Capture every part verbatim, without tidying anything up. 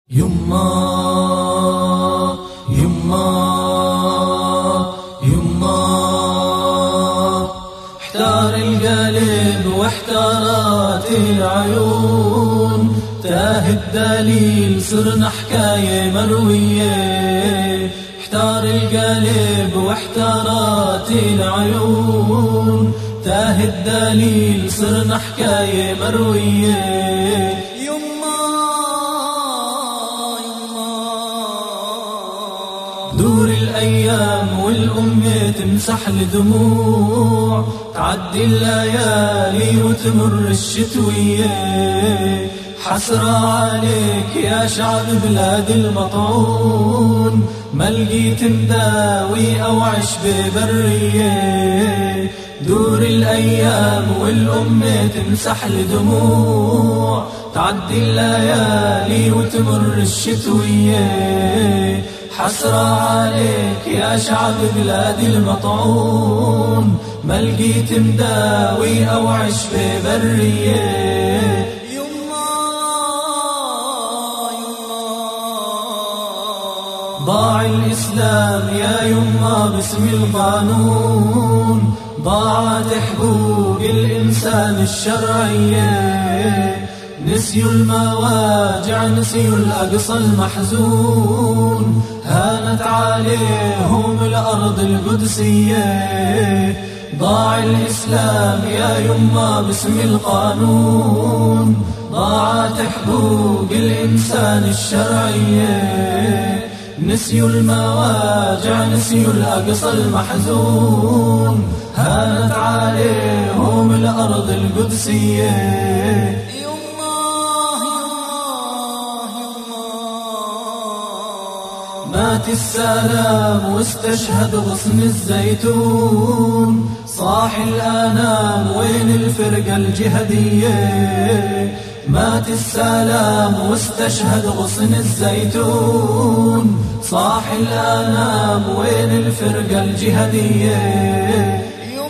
يما يما يما احتار القلب واحتارت العيون، تاه الدليل صرنا حكاية مروية. احتار القلب واحتارت العيون، تاه الدليل صرنا حكاية مروية. دور الأيام والأم تمسح الدموع، تعدي الليالي وتمر الشتوية. حسرة عليك يا شعب بلاد المطعون، ما لقيت مداوي أو عش ببرية. دور الأيام والأم تمسح الدموع، تعدي الليالي وتمر الشتوية. حسرة عليك يا شعب بلاد المطعون، ما لقيت مداوي أو عش ببرية. ضاع الإسلام يا يما باسم القانون، ضاعت حقوق الإنسان الشرعية. نسيوا المواجع نسيوا الأقصى المحزون، هانت عليهم الأرض القدسية. ضاع الإسلام يا يما باسم القانون، ضاعت حقوق الإنسان الشرعية. نسيوا المواجع نسيوا الأقصى المحزون، هانت عليهم الأرض القدسية. مات السلام واستشهد غصن الزيتون، صاح الآنام وين الفرقة الجهادية. مات السلام واستشهد غصن الزيتون، صاح الآنام وين الفرقة الجهادية.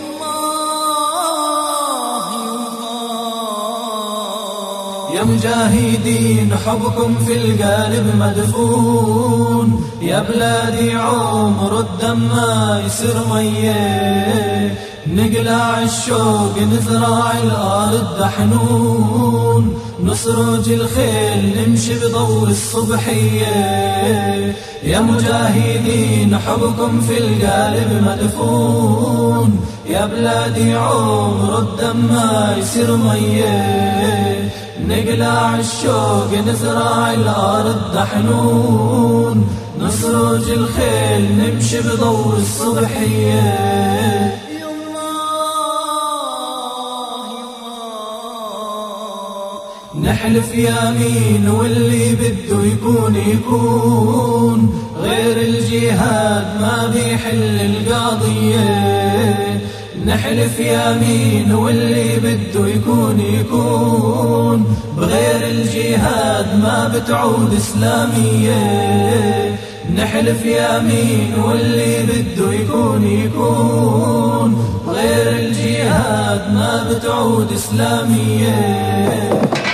يا مجاهدين حبكم في القلب مدفون، يا بلادي عمر الدم ما يصير ميه. نقلع الشوق نزرع الأرض دحنون، نسرج الخيل نمشي بضوء الصبحية. يا مجاهدين حبكم في القلب مدفون، يا بلادي عمر الدم ما يصير ميه. نقلع الشوق نزرع الأرض دحنون، نسرج الخيل نمشي بضوء الصبحية. نحلف يمين واللي بده يكون يكون، غير الجهاد ما بيحل القضية. نحلف يمين واللي بده يكون يكون، بغير الجهاد ما بتعود إسلامية. نحلف يمين واللي بده يكون يكون، بغير الجهاد ما بتعود إسلامية.